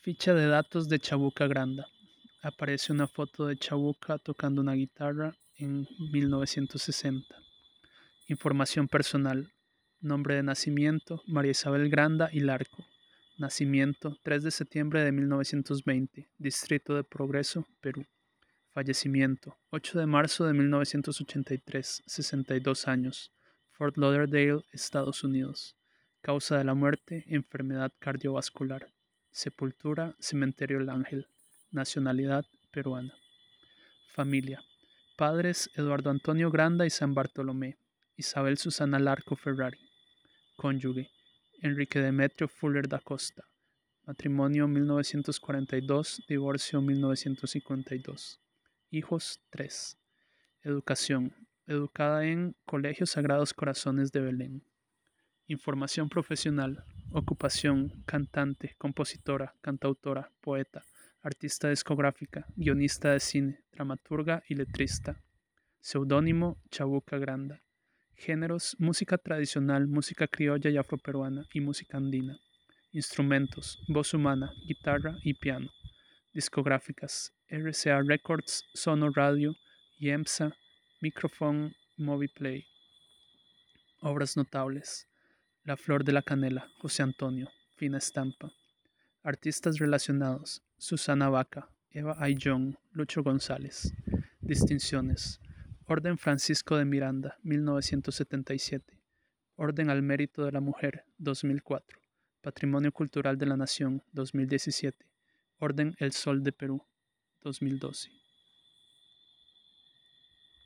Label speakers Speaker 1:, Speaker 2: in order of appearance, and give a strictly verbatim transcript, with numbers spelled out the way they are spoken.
Speaker 1: Ficha de datos de Chabuca Granda. Aparece una foto de Chabuca tocando una guitarra en mil novecientos sesenta. Información personal. Nombre de nacimiento: María Isabel Granda y Larco. Nacimiento: tres de septiembre de mil novecientos veinte, Distrito de Progreso, Perú. Fallecimiento: ocho de marzo de mil novecientos ochenta y tres, sesenta y dos años, Fort Lauderdale, Estados Unidos. Causa de la muerte: enfermedad cardiovascular. Sepultura: Cementerio El Ángel. Nacionalidad: peruana. Familia: padres Eduardo Antonio Granda y San Bartolomé. Isabel Susana Larco Ferrari. Cónyuge: Enrique Demetrio Fuller da Costa. Matrimonio mil novecientos cuarenta y dos, divorcio mil novecientos cincuenta y dos. Hijos: tres. Educación: educada en Colegio Sagrados Corazones de Belén. Información profesional: ocupación: cantante, compositora, cantautora, poeta, artista discográfica, guionista de cine, dramaturga y letrista. Seudónimo: Chabuca Granda. Géneros: música tradicional, música criolla y afroperuana y música andina. Instrumentos: voz humana, guitarra y piano. Discográficas: R C A Records, Sono Radio y EMSA, Microphone Moviplay. Obras notables: La Flor de la Canela, José Antonio, Fina Estampa. Artistas relacionados: Susana Vaca, Eva Ayllón, Lucho González. Distinciones: Orden Francisco de Miranda, mil novecientos setenta y siete. Orden al Mérito de la Mujer, dos mil cuatro. Patrimonio Cultural de la Nación, dos mil diecisiete. Orden El Sol de Perú, dos mil doce.